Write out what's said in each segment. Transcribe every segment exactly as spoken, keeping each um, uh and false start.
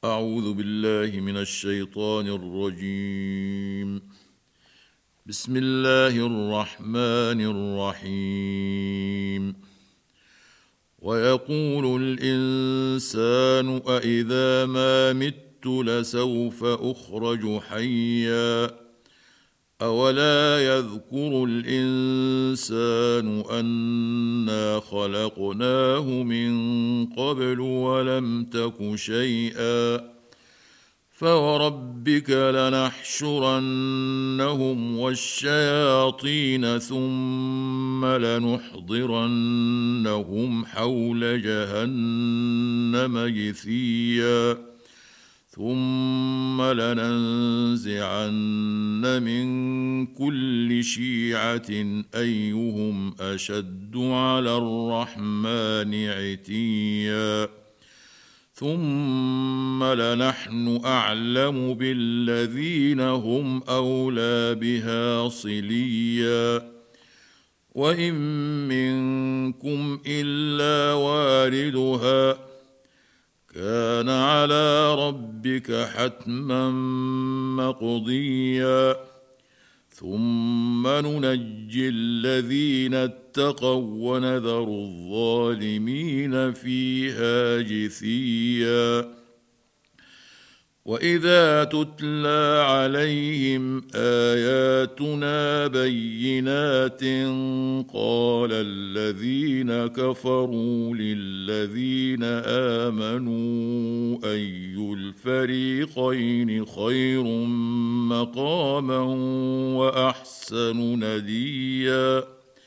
أعوذ بالله من الشيطان الرجيم. بسم الله الرحمن الرحيم. ويقول الإنسان أإذا ما مت لسوف أخرج حيا أولا يذكر الإنسان أنا خلقناه من قبل ولم تك شيئا فوربك لنحشرنهم والشياطين ثم لنحضرنهم حول جهنم جثيا ثم لننزعن من كل شيعة أيهم أشد على الرحمن عتيا ثم لنحن أعلم بالذين هم أولى بها صليا وإن منكم إلا واردها كان على ربك حتما مقضيا ثم ننجي الذين اتقوا ونذر الظالمين فيها جثيا وإذا تتلى عليهم آياتنا بينات قال الذين كفروا للذين آمنوا أي الفريقين خير مقاما وأحسن نديا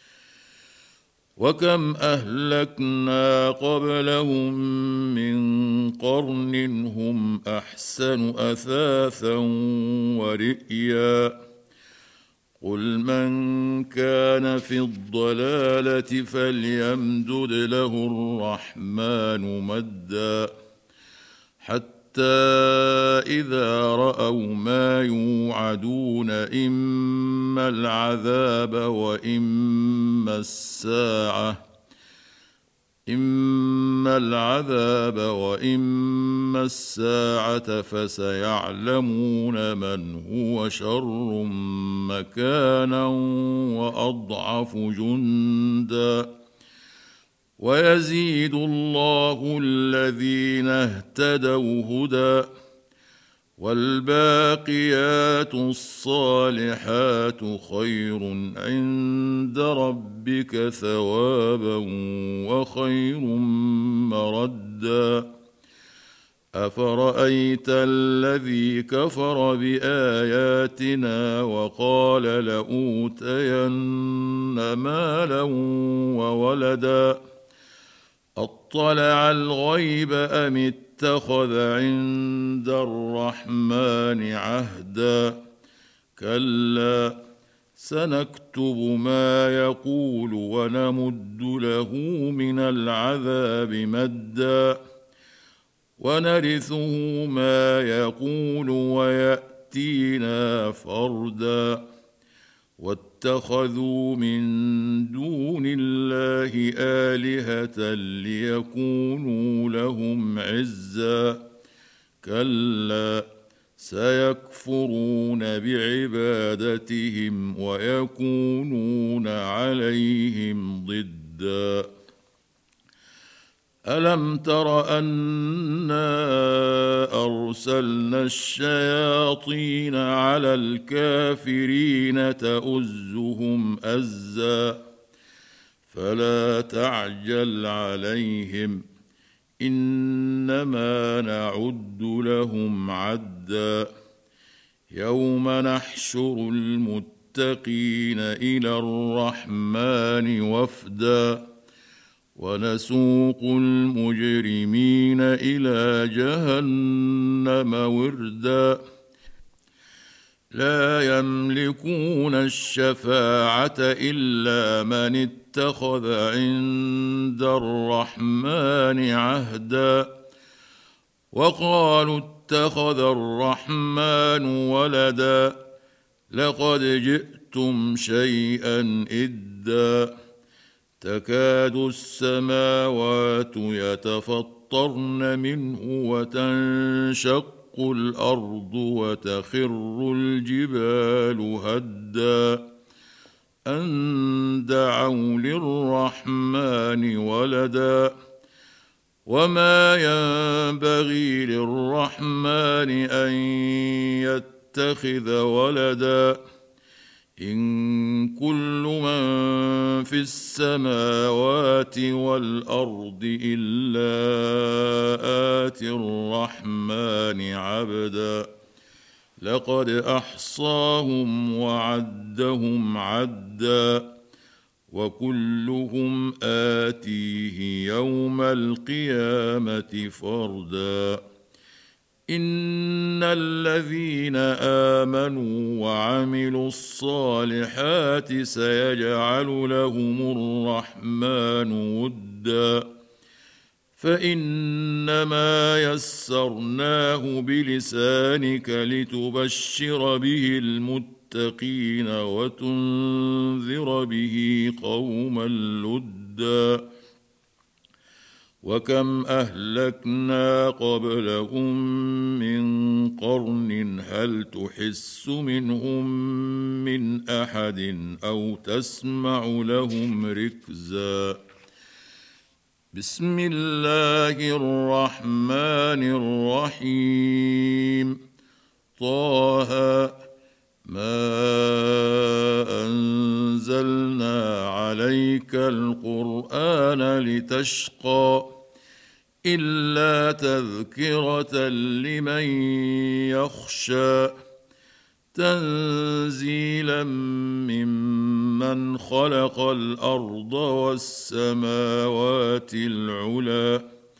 وكم أهلكنا قبلهم من قرن هم أحسن أثاثا ورئيا قل من كان في الضلالة فليمدد له الرحمن مدا حتى إذا رأوا ما يوعدون إما العذاب وإما الساعة إما العذاب وإما الساعة فسيعلمون من هو شر مكانا وأضعف جندا ويزيد الله الذين اهتدوا هدى والباقيات الصالحات خير عند ربك ثوابا وخير مردا أفرأيت الذي كفر بآياتنا وقال لأوتين مالا وولدا أطلع الغيب أم اتخذ عند الرحمن عهدا كلا سنكتب ما يقول ونمد له من العذاب مدا ونرثه ما يقول ويأتينا فردا واتخذوا من دون الله آلهة ليكونوا لهم عزا كلا سيكفرون بعبادتهم ويكونون عليهم ضدا ألم تر أنا أرسلنا الشياطين على الكافرين تؤزهم أزا فلا تعجل عليهم إنما نعد لهم عدا يوم نحشر المتقين إلى الرحمن وفدا ونسوق المجرمين إلى جهنم وردا لا يملكون الشفاعة إلا من اتخذ عند الرحمن عهدا وقالوا اتخذ الرحمن ولدا لقد جئتم شيئا إدا تكاد السماوات يتفطرن يتفطرن منه وتنشق الأرض وتخر الجبال هدا أن دعوا للرحمن ولدا وما ينبغي للرحمن أن يتخذ ولدا إن كل من في السماوات والأرض إلا آتي الرحمن عبدا لقد أحصاهم وعدهم عدا وكلهم آتيه يوم القيامة فردا إن الذين آمنوا وعملوا الصالحات سيجعل لهم الرحمن ودا فإنما يسرناه بلسانك لتبشر به المتقين وتنذر به قوما لدا وكم أهلكنا قبلهم من قرن هل تحس منهم من أحد أو تسمع لهم ركزا بسم الله الرحمن الرحيم طه ما أنزلنا عليك القرآن لتشقى إلا تذكرة لمن يخشى تنزيلا ممن خلق الأرض والسماوات العلى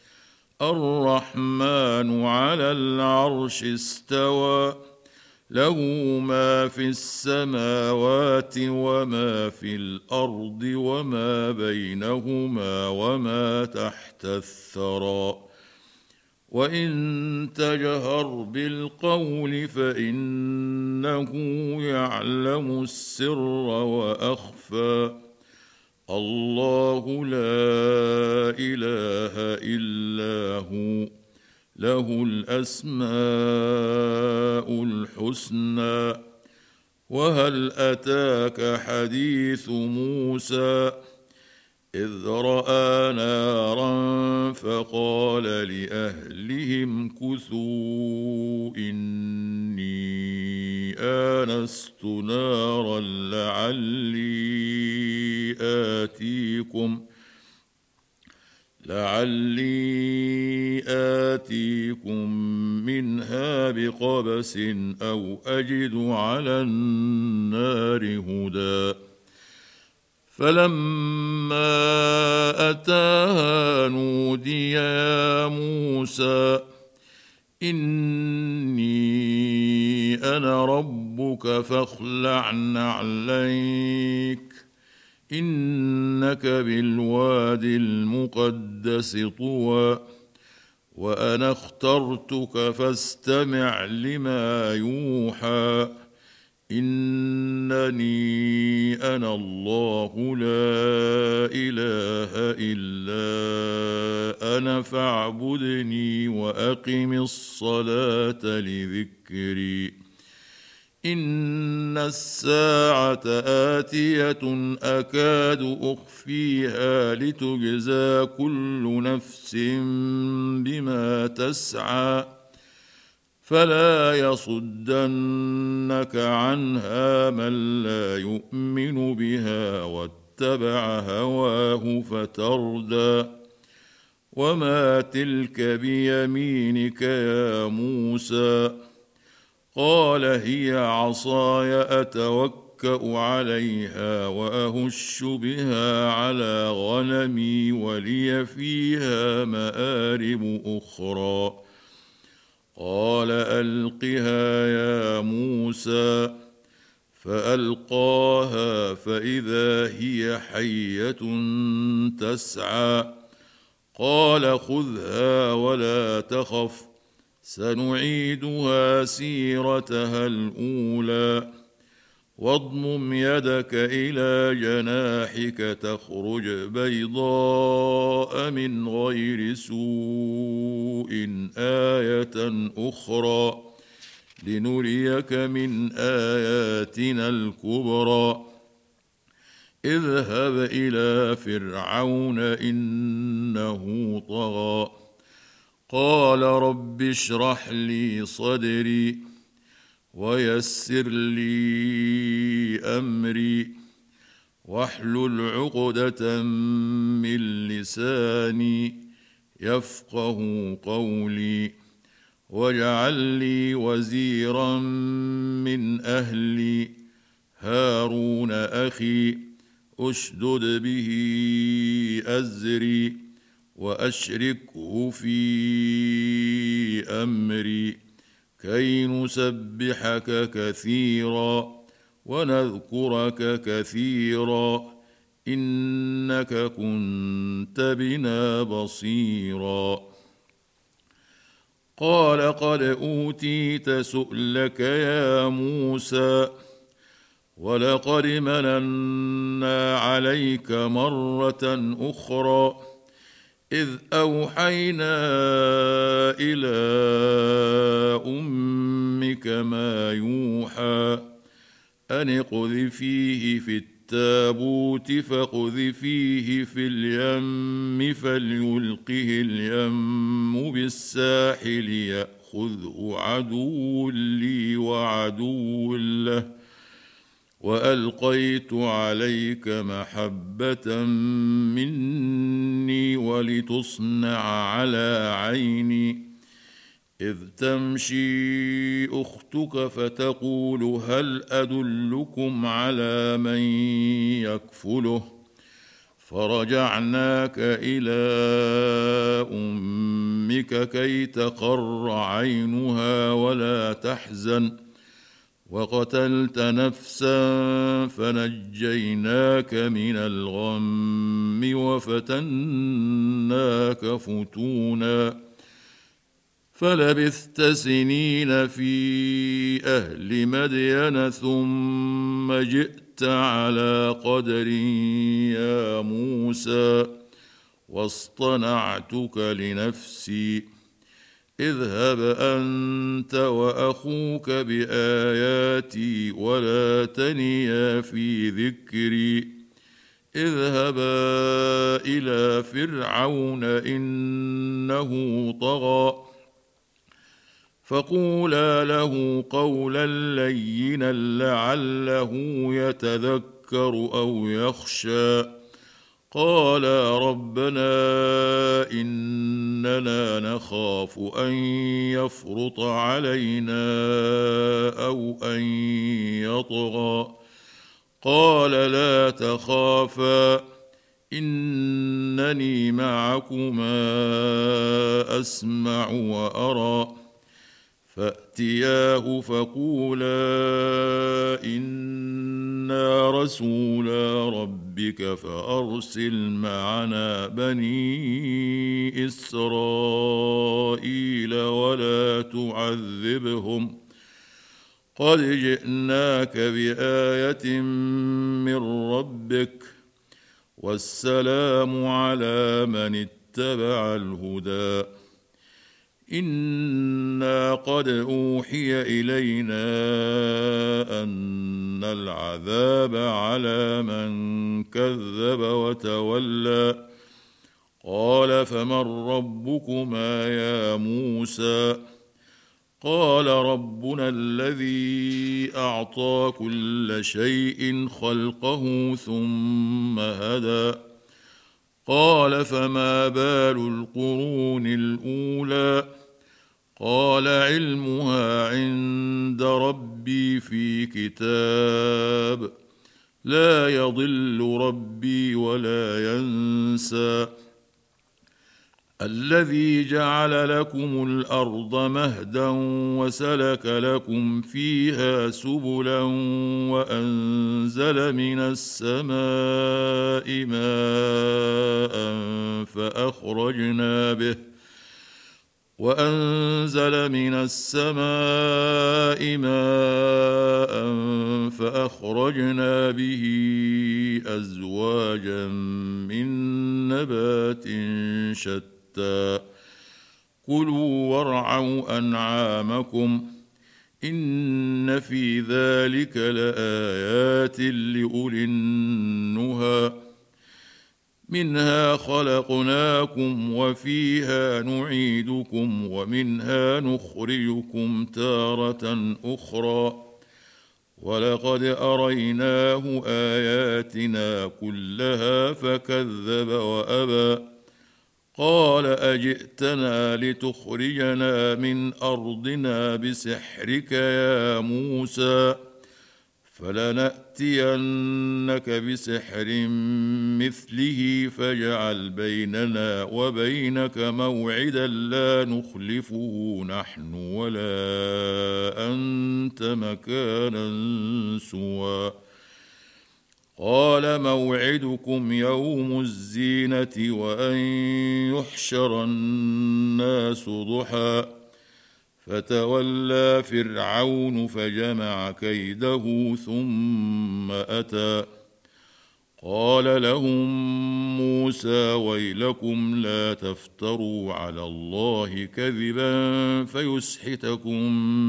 الرحمن على العرش استوى له ما في السماوات وما في الأرض وما بينهما وما تحت الثرى وإن تجهر بالقول فإنه يعلم السر وأخفى الله لا إله إلا هو له الأسماء الحسنى وهل أتاك حديث موسى إذ رأى نارا فقال لأهلهم كثوا إني آنست نارا لعلي آتيكم لعلي آتيكم منها بقبس أو أجد على النار هدى فلما أتاها نودي يا موسى إني أنا ربك فاخلع نعليك إنك بالواد المقدس طوى وأنا اخترتك فاستمع لما يوحى إنني أنا الله لا إله إلا أنا فاعبدني وأقم الصلاة لذكري إن الساعة آتية أكاد أخفيها لتجزى كل نفس بما تسعى فلا يصدنك عنها من لا يؤمن بها واتبع هواه فتردى وما تلك بيمينك يا موسى قال هي عصاي أتوكأ عليها وأهش بها على غنمي ولي فيها مآرب أخرى قال ألقها يا موسى فألقاها فإذا هي حية تسعى قال خذها ولا تخف سنعيدها سيرتها الأولى واضمم يدك إلى جناحك تخرج بيضاء من غير سوء آية أخرى لنريك من آياتنا الكبرى اذهب إلى فرعون إنه طغى قال رب اشرح لي صدري ويسر لي أمري واحلل عقدة من لساني يفقه قولي واجعل لي وزيرا من أهلي هارون أخي أشدد به أزري وأشركه في أمري كي نسبحك كثيرا ونذكرك كثيرا إنك كنت بنا بصيرا قال قد أوتيت سؤلك يا موسى ولقد مننا عليك مرة أخرى إذ أوحينا إلى أمك ما يوحى أن اقذفيه في التابوت فاقذفيه في اليم فليلقه اليم بالساحل يأخذه عدو لي وعدو له وألقيت عليك محبة مني ولتصنع على عيني إذ تمشي أختك فتقول هل أدلكم على من يكفله فرجعناك إلى أمك كي تقر عينها ولا تحزن وقتلت نفسا فنجيناك من الغم وفتناك فتونا فلبثت سنين في أهل مدين ثم جئت على قدر يا موسى واصطنعتك لنفسي اذهب أنت وأخوك بآياتي ولا تنيا في ذكري اذهبا إلى فرعون إنه طغى فقولا له قولا لينا لعله يتذكر أو يخشى قالا ربنا إننا نخاف أن يفرط علينا أو أن يطغى قال لا تخافا إنني معكما أسمع وأرى فأتياه فقولا إنا رسولا ربك فأرسل معنا بني إسرائيل ولا تعذبهم قد جئناك بآية من ربك والسلام على من اتبع الهدى إنا قد أوحي إلينا أن العذاب على من كذب وتولى قال فمن ربكما يا موسى قال ربنا الذي أعطى كل شيء خلقه ثم هدى قال فما بال القرون الأولى قال علمها عند ربي في كتاب لا يضل ربي ولا ينسى الذي جعل لكم الأرض مهدا وسلك لكم فيها سبلا وأنزل من السماء ماء فأخرجنا به وأنزل من السماء ماء فأخرجنا به أزواجا من نبات شتى كلوا وارعوا أنعامكم إن في ذلك لآيات لأولي النهى منها خلقناكم وفيها نعيدكم ومنها نخرجكم تارة أخرى ولقد أريناه آياتنا كلها فكذب وأبى قال أجئتنا لتخرجنا من أرضنا بسحرك يا موسى فلنأتينك بسحر مثله فاجعل بيننا وبينك موعدا لا نخلفه نحن ولا أنت مكانا سوى قال موعدكم يوم الزينة وأن يحشر الناس ضحى فتولى فرعون فجمع كيده ثم أتى قال لهم موسى ويلكم لا تفتروا على الله كذبا فيسحتكم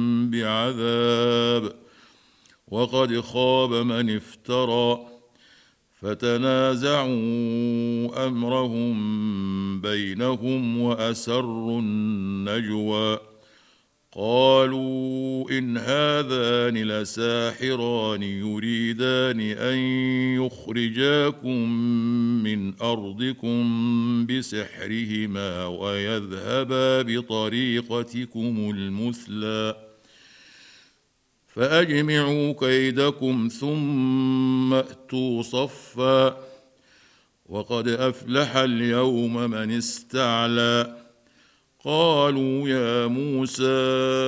بعذاب وقد خاب من افترى فتنازعوا أمرهم بينهم وأسروا النجوى قالوا إن هذان لساحران يريدان أن يخرجاكم من أرضكم بسحرهما ويذهبا بطريقتكم المثلى فأجمعوا كيدكم ثم أتوا صفا وقد أفلح اليوم من استعلى قالوا يا موسى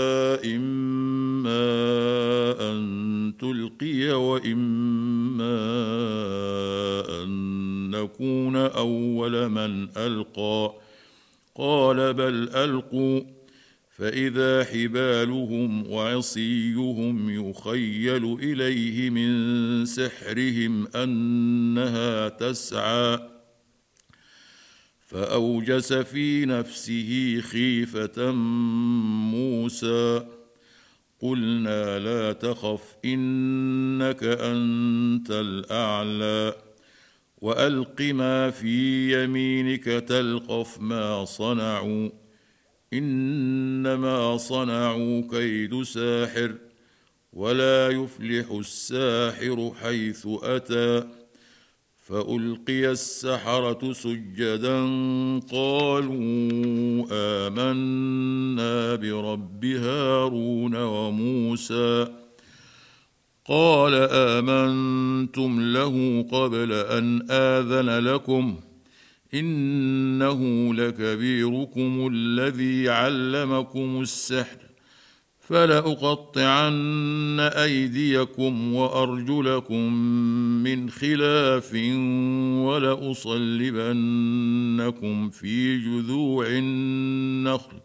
إما أن تلقي وإما أن نكون أول من ألقى قال بل ألقوا فإذا حبالهم وعصيهم يخيل إليه من سحرهم أنها تسعى فأوجس في نفسه خيفة موسى قلنا لا تخف إنك أنت الأعلى وألق ما في يمينك تلقف ما صنعوا إنما صنعوا كيد ساحر ولا يفلح الساحر حيث أتى فألقي السحرة سجدا قالوا آمنا برب هارون وموسى قال آمنتم له قبل أن آذن لكم إنه لكبيركم الذي علمكم السحر فلأقطعن أيديكم وأرجلكم من خلاف ولأصلبنكم في جذوع النخل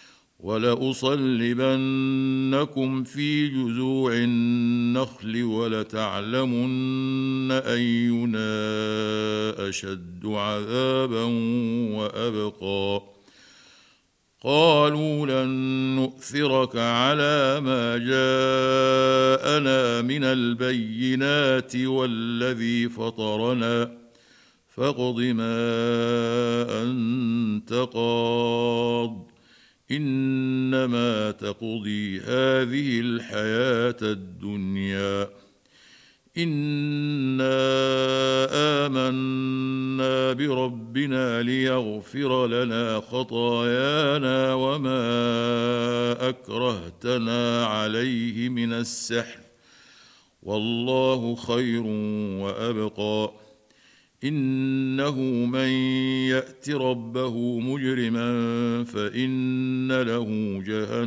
ولأصلبنكم في جذوع النخل ولتعلمن أينا أشد عذابا وأبقى قالوا لن نؤثرك على ما جاءنا من البينات والذي فطرنا فاقض ما أنت قاض إنما تقضي هذه الحياة الدنيا إنا آمنا بربنا ليغفر لنا خطايانا وما أكرهتنا عليه من السحر والله خير وأبقى إنه من يأت ربه مجرما فإن له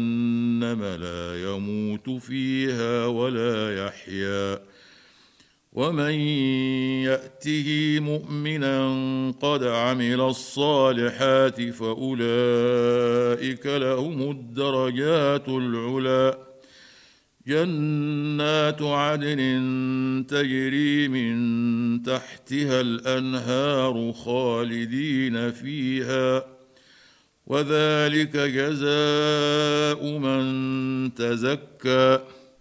جهنم لا يموت فيها ولا يحيا ومن يأته مؤمنا قد عمل الصالحات فأولئك لهم الدرجات العلى جنات عدن تجري من تحتها الأنهار خالدين فيها وذلك جزاء من تزكى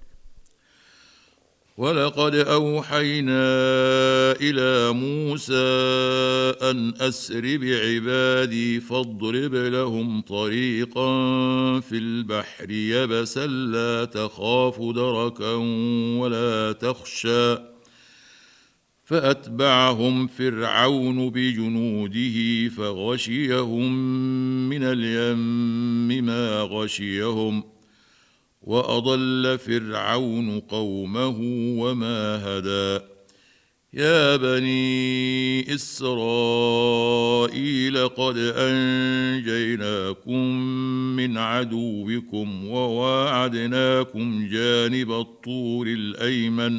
ولقد أوحينا إلى موسى أن أسر بعبادي فاضرب لهم طريقا في البحر يبسا لا تخاف دركا ولا تخشى فأتبعهم فرعون بجنوده فغشيهم من اليم ما غشيهم وأضل فرعون قومه وما هدى يا بني إسرائيل قد أنجيناكم من عدوكم وواعدناكم جانب الطور الأيمن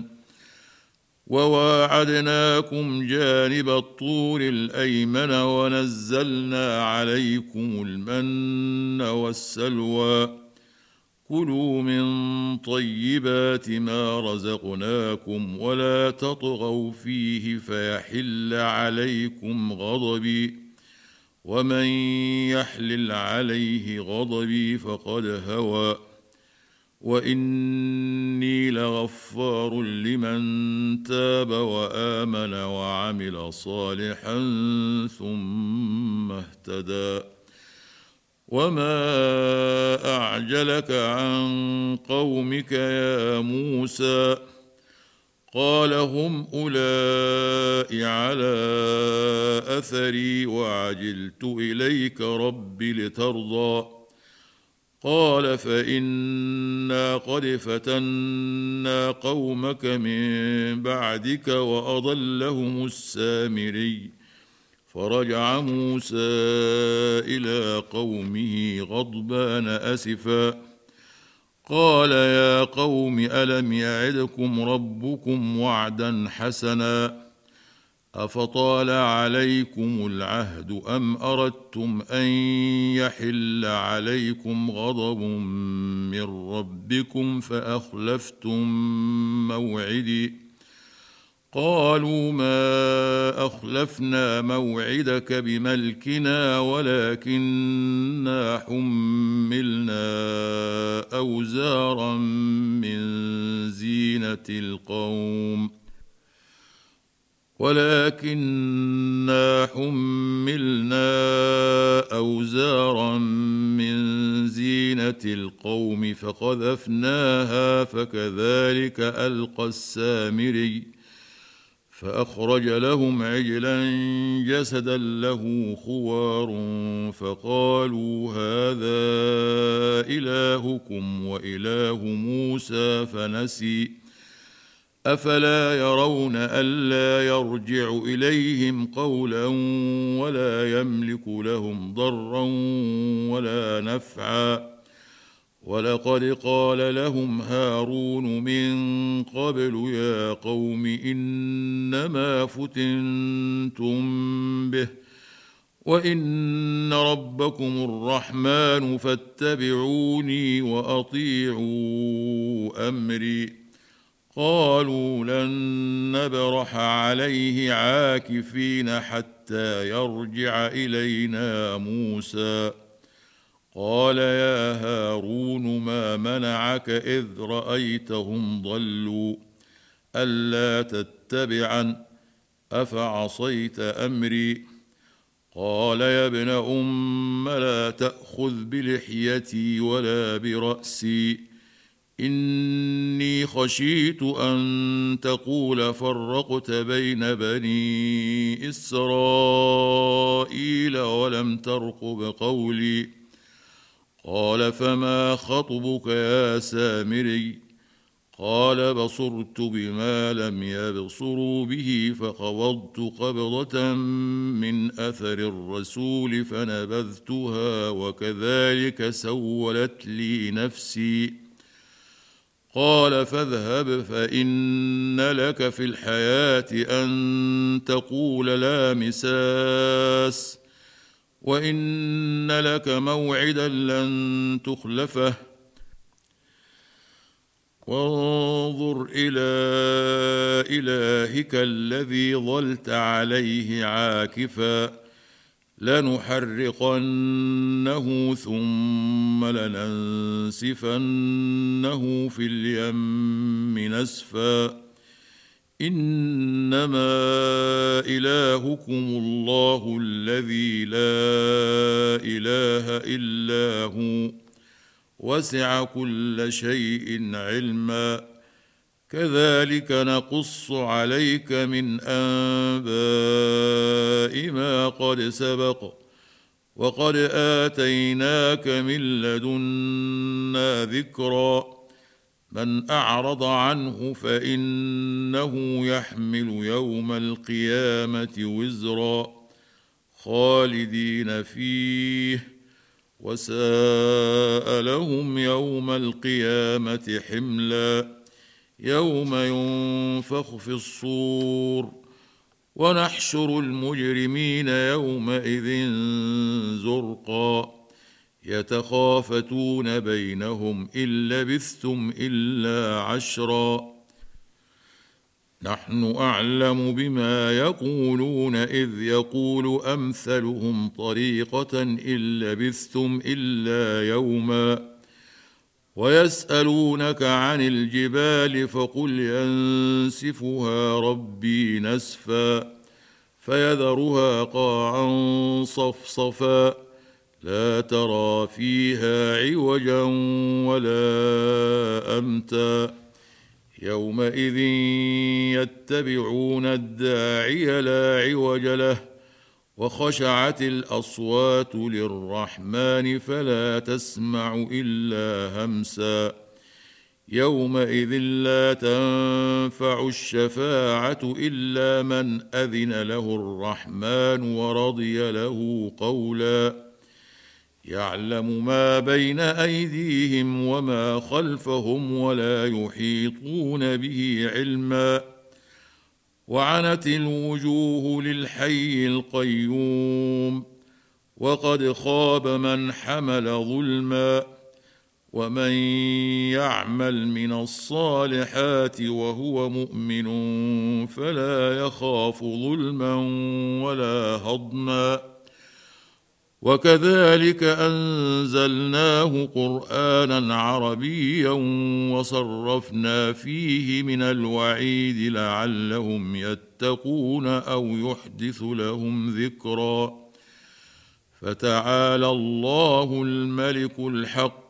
وواعدناكم جانب الطور الأيمن ونزلنا عليكم المن والسلوى كلوا من طيبات ما رزقناكم ولا تطغوا فيه فيحل عليكم غضبي ومن يحلل عليه غضبي فقد هوى وإني لغفار لمن تاب وآمن وعمل صالحا ثم اهتدى وما أعجلك عن قومك يا موسى قال هم أولئك على أثري وعجلت إليك رب لترضى قال فإنا قد فتنا قومك من بعدك وأضلهم السامري فرجع موسى إلى قومه غضبان أسفا قال يا قوم ألم يعدكم ربكم وعدا حسنا أفطال عليكم العهد أم أردتم أن يحل عليكم غضب من ربكم فأخلفتم موعدي قالوا ما أخلفنا موعدك بملكنا ولكننا حملنا أوزارا من زينة القوم ولكننا حملنا أوزارا من زينة القوم فقذفناها فكذلك ألقى السامري فأخرج لهم عجلا جسدا له خوار فقالوا هذا إلهكم وإله موسى فنسي أفلا يرون ألا يرجع إليهم قولا ولا يملك لهم ضرا ولا نفعا ولقد قال لهم هارون من قبل يا قوم إنما فتنتم به وإن ربكم الرحمن فاتبعوني وأطيعوا أمري قالوا لن نبرح عليه عاكفين حتى يرجع إلينا موسى قال يا هارون ما منعك إذ رأيتهم ضلوا ألا تتبعن أفعصيت أمري قال يا ابن أم لا تأخذ بلحيتي ولا برأسي إني خشيت أن تقول فرقت بين بني إسرائيل ولم ترقب قولي قال فما خطبك يا سامري قال بصرت بما لم يبصروا به فقبضت قبضة من أثر الرسول فنبذتها وكذلك سولت لي نفسي قال فاذهب فإن لك في الحياة أن تقول لا مساس وإن لك موعدا لن تخلفه وانظر إلى إلهك الذي ظلت عليه عاكفا لنحرقنه ثم لننسفنه في اليم نسفا إنما إلهكم الله الذي لا إله إلا هو وسع كل شيء علما كذلك نقص عليك من أنباء ما قد سبق وقد آتيناك من لدنا ذكرا من أعرض عنه فإنه يحمل يوم القيامة وزرا خالدين فيه وساء لهم يوم القيامة حملا يوم ينفخ في الصور ونحشر المجرمين يومئذ زرقا يتخافتون بينهم إن لبثتم إلا عشرا نحن أعلم بما يقولون إذ يقول أمثلهم طريقة إن لبثتم إلا يوما ويسألونك عن الجبال فقل ينسفها ربي نسفا فيذرها قاعا صفصفا لا ترى فيها عوجا ولا أمتا يومئذ يتبعون الداعي لا عوج له وخشعت الأصوات للرحمن فلا تسمع إلا همسا يومئذ لا تنفع الشفاعة إلا من أذن له الرحمن ورضي له قولا يعلم ما بين أيديهم وما خلفهم ولا يحيطون به علما وعنت الوجوه للحي القيوم وقد خاب من حمل ظلما ومن يعمل من الصالحات وهو مؤمن فلا يخاف ظلما ولا هضما وكذلك أنزلناه قرآنا عربيا وصرفنا فيه من الوعيد لعلهم يتقون أو يحدث لهم ذكرا فتعالى الله الملك الحق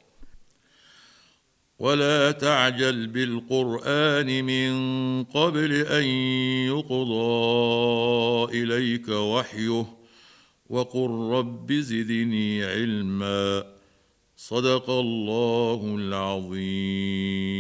ولا تعجل بالقرآن من قبل أن يقضى إليك وحيه وقل رب زدني علما صدق الله العظيم.